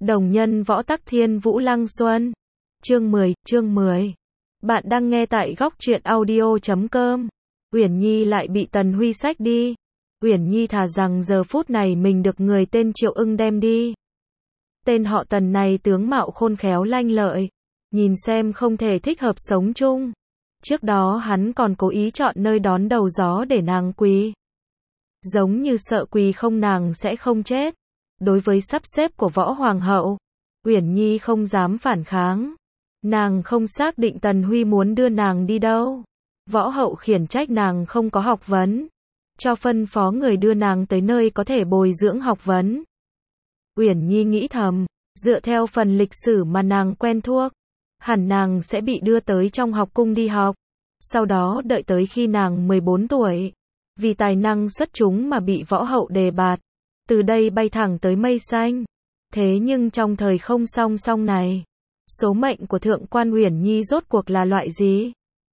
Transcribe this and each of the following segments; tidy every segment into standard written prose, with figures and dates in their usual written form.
Đồng nhân võ tắc thiên vũ lăng xuân. Chương 10. Bạn đang nghe tại góc truyện audio.com. Uyển Nhi lại bị Tần Huy xách đi. Uyển Nhi thà rằng giờ phút này mình được người tên Triệu Ưng đem đi. Tên họ Tần này tướng mạo khôn khéo lanh lợi, nhìn xem không thể thích hợp sống chung. Trước đó hắn còn cố ý chọn nơi đón đầu gió để nàng quỳ. Giống như sợ quỳ không nàng sẽ không chết. Đối với sắp xếp của võ hoàng hậu, Uyển Nhi không dám phản kháng. Nàng không xác định Tần Huy muốn đưa nàng đi đâu. Võ hậu khiển trách nàng không có học vấn, cho phân phó người đưa nàng tới nơi có thể bồi dưỡng học vấn. Uyển Nhi nghĩ thầm, dựa theo phần lịch sử mà nàng quen thuộc, hẳn nàng sẽ bị đưa tới trong học cung đi học. Sau đó đợi tới khi nàng 14 tuổi, vì tài năng xuất chúng mà bị võ hậu đề bạt, từ đây bay thẳng tới mây xanh. Thế nhưng trong thời không song song này, số mệnh của thượng quan Uyển Nhi rốt cuộc là loại gì?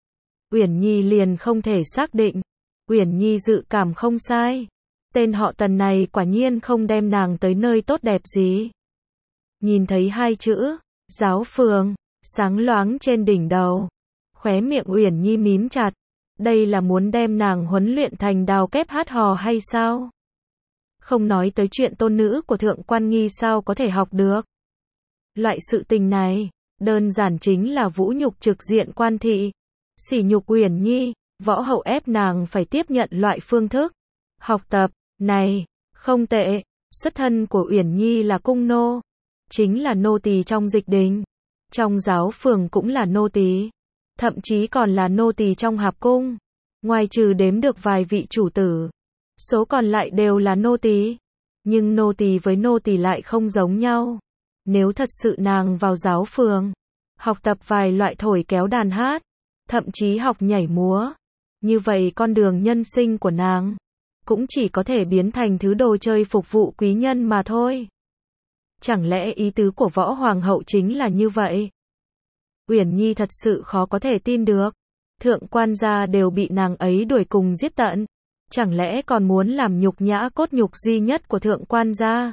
Uyển Nhi liền không thể xác định. Uyển Nhi dự cảm không sai. Tên họ Tần này quả nhiên không đem nàng tới nơi tốt đẹp gì. Nhìn thấy hai chữ, giáo phường, sáng loáng trên đỉnh đầu. Khóe miệng Uyển Nhi mím chặt. Đây là muốn đem nàng huấn luyện thành đào kép hát hò hay sao? Không nói tới chuyện tôn nữ của thượng quan Nghi sao có thể học được. Loại sự tình này, đơn giản chính là vũ nhục trực diện quan thị. Sỉ nhục Uyển Nhi, võ hậu ép nàng phải tiếp nhận loại phương thức học tập này. Không tệ, xuất thân của Uyển Nhi là cung nô, chính là nô tỳ trong dịch đình. Trong giáo phường cũng là nô tỳ, thậm chí còn là nô tỳ trong hạp cung. Ngoài trừ đếm được vài vị chủ tử, số còn lại đều là nô tỳ. Nhưng nô tỳ với nô tỳ lại không giống nhau. Nếu thật sự nàng vào giáo phường, học tập vài loại thổi kéo đàn hát, thậm chí học nhảy múa, như vậy con đường nhân sinh của nàng cũng chỉ có thể biến thành thứ đồ chơi phục vụ quý nhân mà thôi. Chẳng lẽ ý tứ của võ hoàng hậu chính là như vậy? Uyển Nhi thật sự khó có thể tin được. Thượng quan gia đều bị nàng ấy đuổi cùng giết tận, chẳng lẽ còn muốn làm nhục nhã cốt nhục duy nhất của thượng quan gia?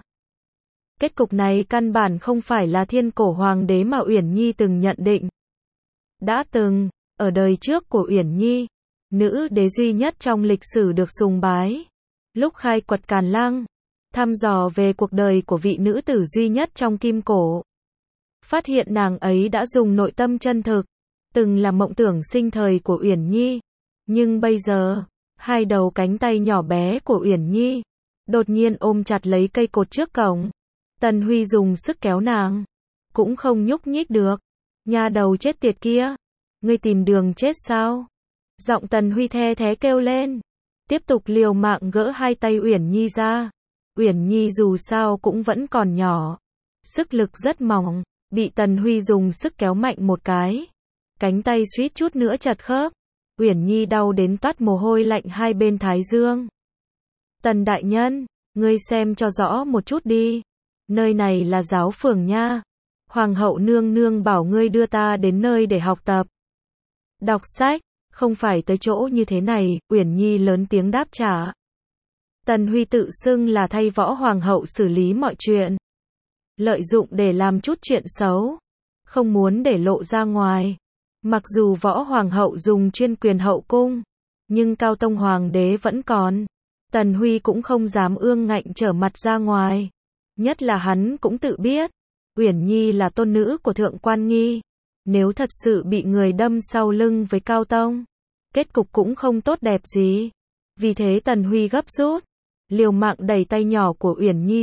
Kết cục này căn bản không phải là thiên cổ hoàng đế mà Uyển Nhi từng nhận định. Đã từng, ở đời trước của Uyển Nhi, nữ đế duy nhất trong lịch sử được sùng bái. Lúc khai quật Càn Lăng, thăm dò về cuộc đời của vị nữ tử duy nhất trong kim cổ, phát hiện nàng ấy đã dùng nội tâm chân thực, từng là mộng tưởng sinh thời của Uyển Nhi. Nhưng bây giờ, hai đầu cánh tay nhỏ bé của Uyển Nhi đột nhiên ôm chặt lấy cây cột trước cổng. Tần Huy dùng sức kéo nàng, cũng không nhúc nhích được. Nha đầu chết tiệt kia, ngươi tìm đường chết sao? Giọng Tần Huy the thé kêu lên, tiếp tục liều mạng gỡ hai tay Uyển Nhi ra. Uyển Nhi dù sao cũng vẫn còn nhỏ, sức lực rất mỏng, bị Tần Huy dùng sức kéo mạnh một cái, cánh tay suýt chút nữa chật khớp. Uyển Nhi đau đến toát mồ hôi lạnh hai bên thái dương. Tần đại nhân, ngươi xem cho rõ một chút đi. Nơi này là giáo phường nha. Hoàng hậu nương nương bảo ngươi đưa ta đến nơi để học tập, đọc sách, không phải tới chỗ như thế này. Uyển Nhi lớn tiếng đáp trả. Tần Huy tự xưng là thay võ hoàng hậu xử lý mọi chuyện, lợi dụng để làm chút chuyện xấu, không muốn để lộ ra ngoài. Mặc dù võ hoàng hậu dùng chuyên quyền hậu cung, nhưng cao tông hoàng đế vẫn còn. Tần Huy cũng không dám ương ngạnh trở mặt ra ngoài. Nhất là hắn cũng tự biết, Uyển Nhi là tôn nữ của thượng quan Nghi. Nếu thật sự bị người đâm sau lưng với cao tông, kết cục cũng không tốt đẹp gì. Vì thế Tần Huy gấp rút, liều mạng đẩy tay nhỏ của Uyển Nhi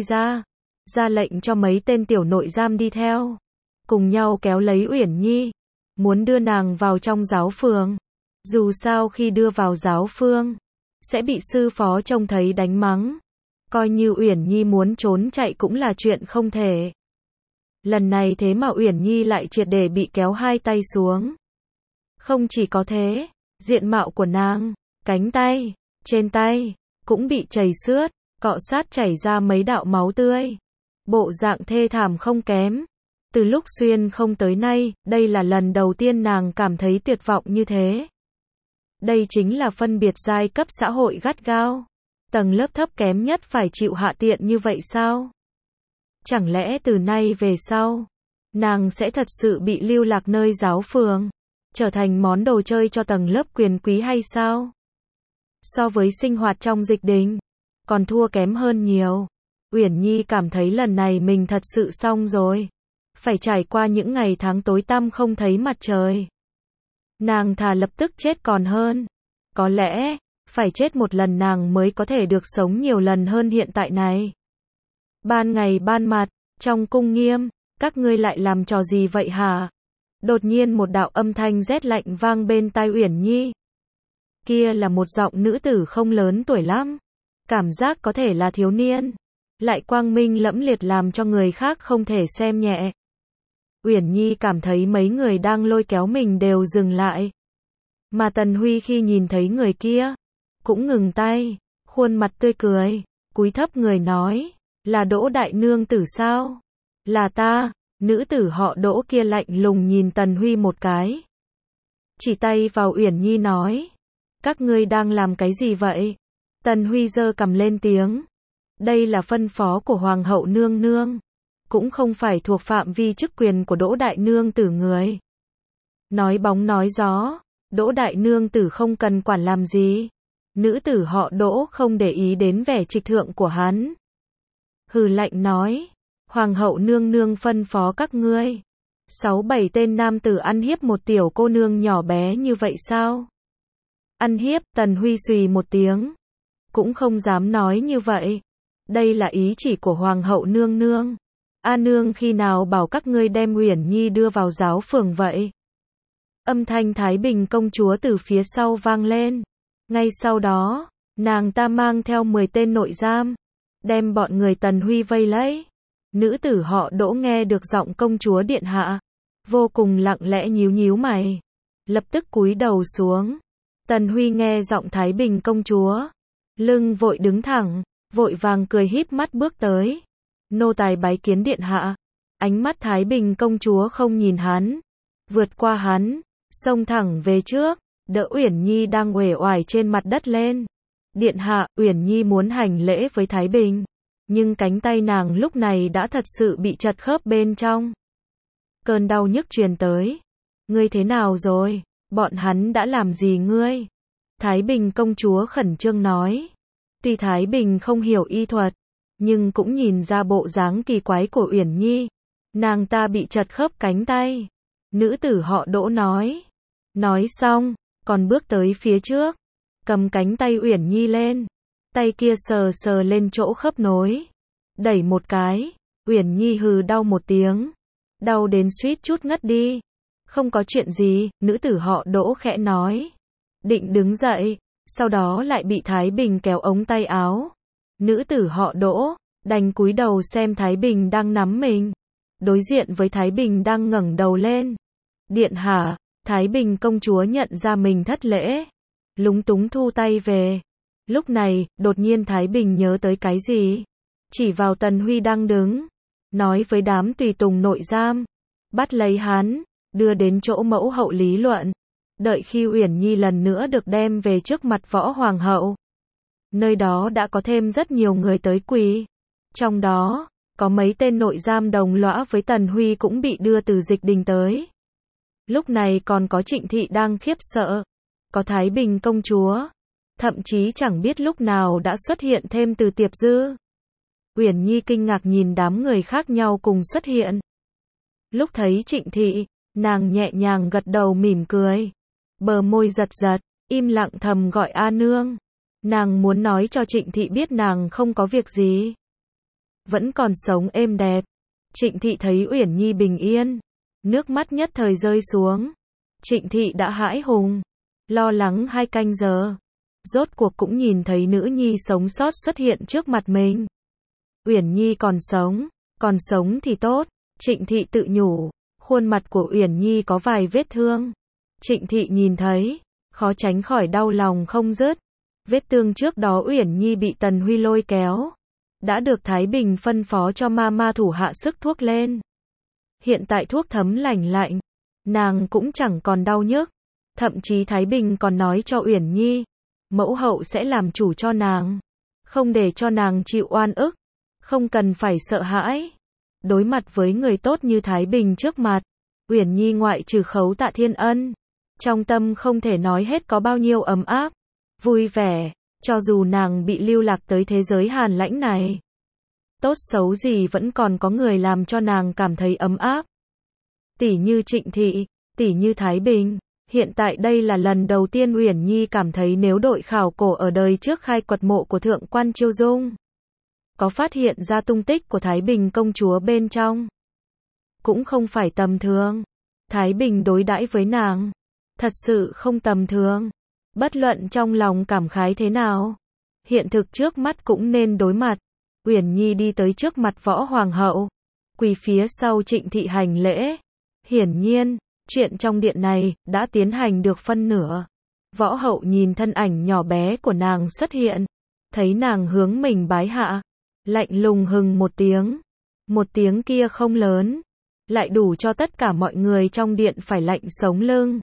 ra lệnh cho mấy tên tiểu nội giam đi theo, cùng nhau kéo lấy Uyển Nhi, muốn đưa nàng vào trong giáo phường. Dù sao khi đưa vào giáo phường, sẽ bị sư phó trông thấy đánh mắng. Coi như Uyển Nhi muốn trốn chạy cũng là chuyện không thể. Lần này thế mà Uyển Nhi lại triệt để bị kéo hai tay xuống. Không chỉ có thế, diện mạo của nàng, cánh tay, trên tay, cũng bị chảy xước, cọ sát chảy ra mấy đạo máu tươi. Bộ dạng thê thảm không kém. Từ lúc xuyên không tới nay, đây là lần đầu tiên nàng cảm thấy tuyệt vọng như thế. Đây chính là phân biệt giai cấp xã hội gắt gao. Tầng lớp thấp kém nhất phải chịu hạ tiện như vậy sao? Chẳng lẽ từ nay về sau, nàng sẽ thật sự bị lưu lạc nơi giáo phường, trở thành món đồ chơi cho tầng lớp quyền quý hay sao? So với sinh hoạt trong dịch đình, còn thua kém hơn nhiều. Uyển Nhi cảm thấy lần này mình thật sự xong rồi. Phải trải qua những ngày tháng tối tăm không thấy mặt trời. Nàng thà lập tức chết còn hơn. Có lẽ, phải chết một lần nàng mới có thể được sống nhiều lần hơn hiện tại này. Ban ngày ban mặt, trong cung nghiêm, các ngươi lại làm trò gì vậy hả? Đột nhiên một đạo âm thanh rét lạnh vang bên tai Uyển Nhi. Kia là một giọng nữ tử không lớn tuổi lắm. Cảm giác có thể là thiếu niên. Lại quang minh lẫm liệt làm cho người khác không thể xem nhẹ. Uyển Nhi cảm thấy mấy người đang lôi kéo mình đều dừng lại. Mà Tần Huy khi nhìn thấy người kia, cũng ngừng tay, khuôn mặt tươi cười, cúi thấp người nói, là Đỗ đại nương tử sao? Là ta. Nữ tử họ Đỗ kia lạnh lùng nhìn Tần Huy một cái. Chỉ tay vào Uyển Nhi nói, các ngươi đang làm cái gì vậy? Tần Huy giơ cằm lên tiếng. Đây là phân phó của Hoàng hậu nương nương, cũng không phải thuộc phạm vi chức quyền của Đỗ đại nương tử người. Nói bóng nói gió, Đỗ đại nương tử không cần quản làm gì. Nữ tử họ Đỗ không để ý đến vẻ trịch thượng của hắn. Hừ lạnh nói, Hoàng hậu nương nương phân phó các ngươi. 6-7 tên nam tử ăn hiếp một tiểu cô nương nhỏ bé như vậy sao? Ăn hiếp, Tần Huy xùy một tiếng. Cũng không dám nói như vậy. Đây là ý chỉ của Hoàng hậu nương nương. A nương khi nào bảo các ngươi đem Uyển Nhi đưa vào giáo phường vậy? Âm thanh Thái Bình công chúa từ phía sau vang lên. Ngay sau đó, nàng ta mang theo 10 tên nội giam, đem bọn người Tần Huy vây lấy. Nữ tử họ Đỗ nghe được giọng công chúa điện hạ, vô cùng lặng lẽ nhíu nhíu mày, lập tức cúi đầu xuống. Tần Huy nghe giọng Thái Bình công chúa, lưng vội đứng thẳng, vội vàng cười híp mắt bước tới. Nô tài bái kiến điện hạ. Ánh mắt Thái Bình công chúa không nhìn hắn, vượt qua hắn, xông thẳng về trước, đỡ Uyển Nhi đang uể oải trên mặt đất lên. Điện hạ, Uyển Nhi muốn hành lễ với Thái Bình, nhưng cánh tay nàng lúc này đã thật sự bị chật khớp bên trong. Cơn đau nhức truyền tới. Ngươi thế nào rồi? Bọn hắn đã làm gì ngươi? Thái Bình công chúa khẩn trương nói. Tuy Thái Bình không hiểu y thuật, nhưng cũng nhìn ra bộ dáng kỳ quái của Uyển Nhi. Nàng ta bị chật khớp cánh tay. Nữ tử họ Đỗ nói. Nói xong, còn bước tới phía trước, cầm cánh tay Uyển Nhi lên. Tay kia sờ sờ lên chỗ khớp nối. Đẩy một cái, Uyển Nhi hừ đau một tiếng. Đau đến suýt chút ngất đi. Không có chuyện gì, nữ tử họ Đỗ khẽ nói. Định đứng dậy, sau đó lại bị Thái Bình kéo ống tay áo. Nữ tử họ Đỗ, đành cúi đầu xem Thái Bình đang nắm mình. Đối diện với Thái Bình đang ngẩng đầu lên. Điện hạ, Thái Bình công chúa nhận ra mình thất lễ. Lúng túng thu tay về. Lúc này, đột nhiên Thái Bình nhớ tới cái gì? Chỉ vào Tần Huy đang đứng. Nói với đám tùy tùng nội giam. Bắt lấy hắn, đưa đến chỗ mẫu hậu lý luận. Đợi khi Uyển Nhi lần nữa được đem về trước mặt võ hoàng hậu. Nơi đó đã có thêm rất nhiều người tới quỳ. Trong đó, có mấy tên nội giam đồng lõa với Tần Huy cũng bị đưa từ dịch đình tới. Lúc này còn có Trịnh Thị đang khiếp sợ. Có Thái Bình công chúa. Thậm chí chẳng biết lúc nào đã xuất hiện thêm Từ Tiệp Dư. Uyển Nhi kinh ngạc nhìn đám người khác nhau cùng xuất hiện. Lúc thấy Trịnh Thị, nàng nhẹ nhàng gật đầu mỉm cười. Bờ môi giật giật, im lặng thầm gọi A nương. Nàng muốn nói cho Trịnh Thị biết nàng không có việc gì. Vẫn còn sống êm đẹp. Trịnh Thị thấy Uyển Nhi bình yên. Nước mắt nhất thời rơi xuống. Trịnh Thị đã hãi hùng. Lo lắng 2 canh giờ. Rốt cuộc cũng nhìn thấy nữ nhi sống sót xuất hiện trước mặt mình. Uyển Nhi còn sống thì tốt. Trịnh Thị tự nhủ. Khuôn mặt của Uyển Nhi có vài vết thương. Trịnh Thị nhìn thấy, khó tránh khỏi đau lòng không dứt. Vết thương trước đó Uyển Nhi bị Tần Huy lôi kéo. Đã được Thái Bình phân phó cho ma thủ hạ sức thuốc lên. Hiện tại thuốc thấm lành lạnh. Nàng cũng chẳng còn đau nhức. Thậm chí Thái Bình còn nói cho Uyển Nhi. Mẫu hậu sẽ làm chủ cho nàng. Không để cho nàng chịu oan ức. Không cần phải sợ hãi. đối mặt với người tốt như Thái Bình trước mặt, Uyển Nhi ngoại trừ khấu tạ thiên ân, trong tâm không thể nói hết có bao nhiêu ấm áp, vui vẻ, cho dù nàng bị lưu lạc tới thế giới hàn lãnh này. Tốt xấu gì vẫn còn có người làm cho nàng cảm thấy ấm áp. Tỷ như Trịnh Thị, tỷ như Thái Bình. Hiện tại đây là lần đầu tiên Uyển Nhi cảm thấy nếu đội khảo cổ ở đời trước khai quật mộ của Thượng quan Chiêu Dung, có phát hiện ra tung tích của Thái Bình công chúa bên trong, cũng không phải tầm thường. Thái Bình đối đãi với nàng, thật sự không tầm thường. Bất luận trong lòng cảm khái thế nào, hiện thực trước mắt cũng nên đối mặt. Uyển Nhi đi tới trước mặt Võ Hoàng hậu, quỳ phía sau Trịnh Thị hành lễ. Hiển nhiên, chuyện trong điện này đã tiến hành được phân nửa. Võ hậu nhìn thân ảnh nhỏ bé của nàng xuất hiện, thấy nàng hướng mình bái hạ, lạnh lùng hừ một tiếng. Một tiếng kia không lớn, lại đủ cho tất cả mọi người trong điện phải lạnh sống lưng.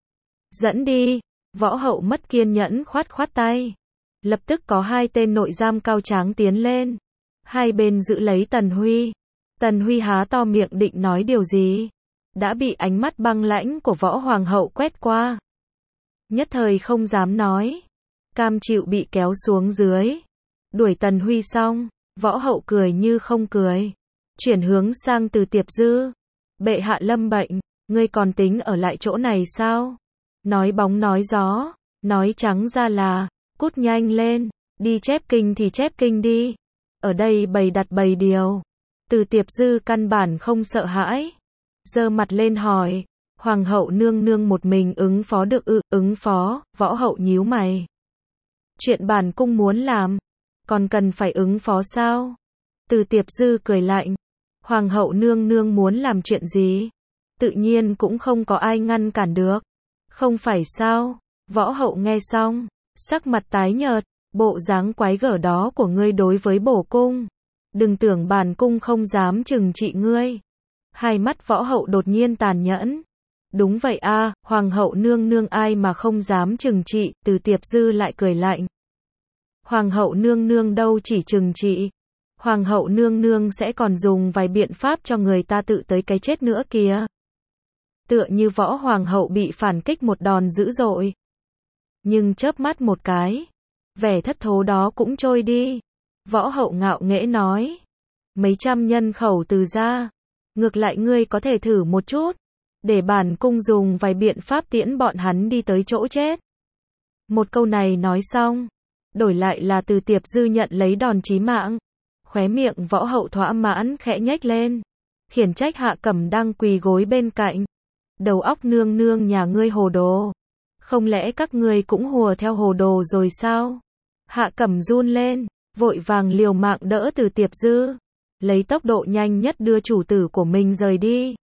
Dẫn đi. Võ hậu mất kiên nhẫn khoát khoát tay. Lập tức có hai tên nội giam cao tráng tiến lên. Hai bên giữ lấy Tần Huy. Tần Huy há to miệng định nói điều gì, đã bị ánh mắt băng lãnh của Võ Hoàng hậu quét qua. Nhất thời không dám nói, cam chịu bị kéo xuống dưới. Đuổi Tần Huy xong, Võ hậu cười như không cười, chuyển hướng sang Từ Tiệp Dư. Bệ hạ lâm bệnh, ngươi còn tính ở lại chỗ này sao? Nói bóng nói gió, nói trắng ra là, cút nhanh lên, đi chép kinh thì chép kinh đi. Ở đây bày đặt bày điều. Từ Tiệp Dư căn bản không sợ hãi, giơ mặt lên hỏi, Hoàng hậu nương nương một mình ứng phó được ư? Ứng phó. Võ hậu nhíu mày. Chuyện bản cung muốn làm, còn cần phải ứng phó sao? Từ Tiệp Dư cười lạnh, Hoàng hậu nương nương muốn làm chuyện gì, tự nhiên cũng không có ai ngăn cản được. Không phải sao? Võ hậu nghe xong, sắc mặt tái nhợt, bộ dáng quái gở đó của ngươi đối với bổ cung, đừng tưởng bản cung không dám trừng trị ngươi. Hai mắt Võ hậu đột nhiên tàn nhẫn. Đúng vậy a, Hoàng hậu nương nương ai mà không dám trừng trị. Từ Tiệp Dư lại cười lạnh. Hoàng hậu nương nương đâu chỉ trừng trị, Hoàng hậu nương nương sẽ còn dùng vài biện pháp cho người ta tự tới cái chết nữa kìa. Tựa như Võ Hoàng hậu bị phản kích một đòn dữ dội, nhưng chớp mắt một cái, vẻ thất thố đó cũng trôi đi. Võ hậu ngạo nghễ nói, mấy trăm nhân khẩu Từ gia, ngược lại ngươi có thể thử một chút, để bản cung dùng vài biện pháp tiễn bọn hắn đi tới chỗ chết. Một câu này nói xong, đổi lại là Từ Tiệp Dư nhận lấy đòn chí mạng. Khóe miệng Võ hậu thỏa mãn khẽ nhếch lên, khiển trách Hạ Cẩm đang quỳ gối bên cạnh. Đầu óc nương nương nhà ngươi hồ đồ, không lẽ các ngươi cũng hùa theo hồ đồ rồi sao? Hạ Cẩm run lên, vội vàng liều mạng đỡ Từ Tiệp Dư, lấy tốc độ nhanh nhất đưa chủ tử của mình rời đi.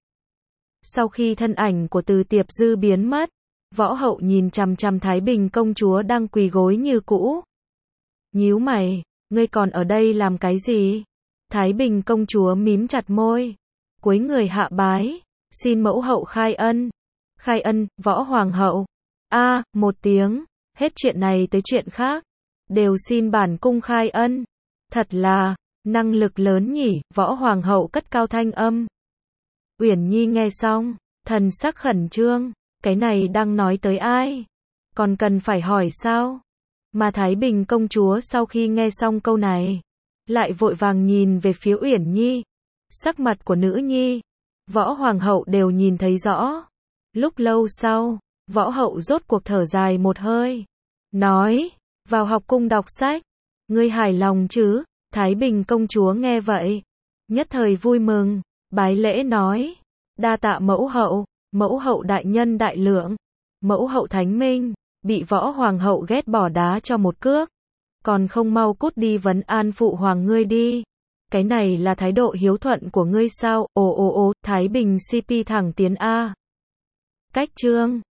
Sau khi thân ảnh của Từ Tiệp Dư biến mất, Võ hậu nhìn chằm chằm Thái Bình công chúa đang quỳ gối như cũ. Nhíu mày, ngươi còn ở đây làm cái gì? Thái Bình công chúa mím chặt môi, cúi người hạ bái, xin mẫu hậu khai ân. Khai ân. Võ Hoàng hậu. Một tiếng, hết chuyện này tới chuyện khác, đều xin bản cung khai ân. Thật là, năng lực lớn nhỉ. Võ Hoàng hậu cất cao thanh âm. Uyển Nhi nghe xong, thần sắc khẩn trương, cái này đang nói tới ai? Còn cần phải hỏi sao? Mà Thái Bình công chúa sau khi nghe xong câu này, lại vội vàng nhìn về phía Uyển Nhi. Sắc mặt của nữ nhi, Võ Hoàng hậu đều nhìn thấy rõ. Lúc lâu sau, Võ hậu rốt cuộc thở dài một hơi, nói, vào học cung đọc sách, ngươi hài lòng chứ? Thái Bình công chúa nghe vậy, nhất thời vui mừng, bái lễ nói, đa tạ mẫu hậu đại nhân đại lượng, mẫu hậu thánh minh. Bị Võ Hoàng hậu ghét bỏ đá cho một cước, còn không mau cút đi vấn an phụ hoàng ngươi đi. Cái này là thái độ hiếu thuận của ngươi sao? Thái Bình CP thẳng tiến a. Cách chương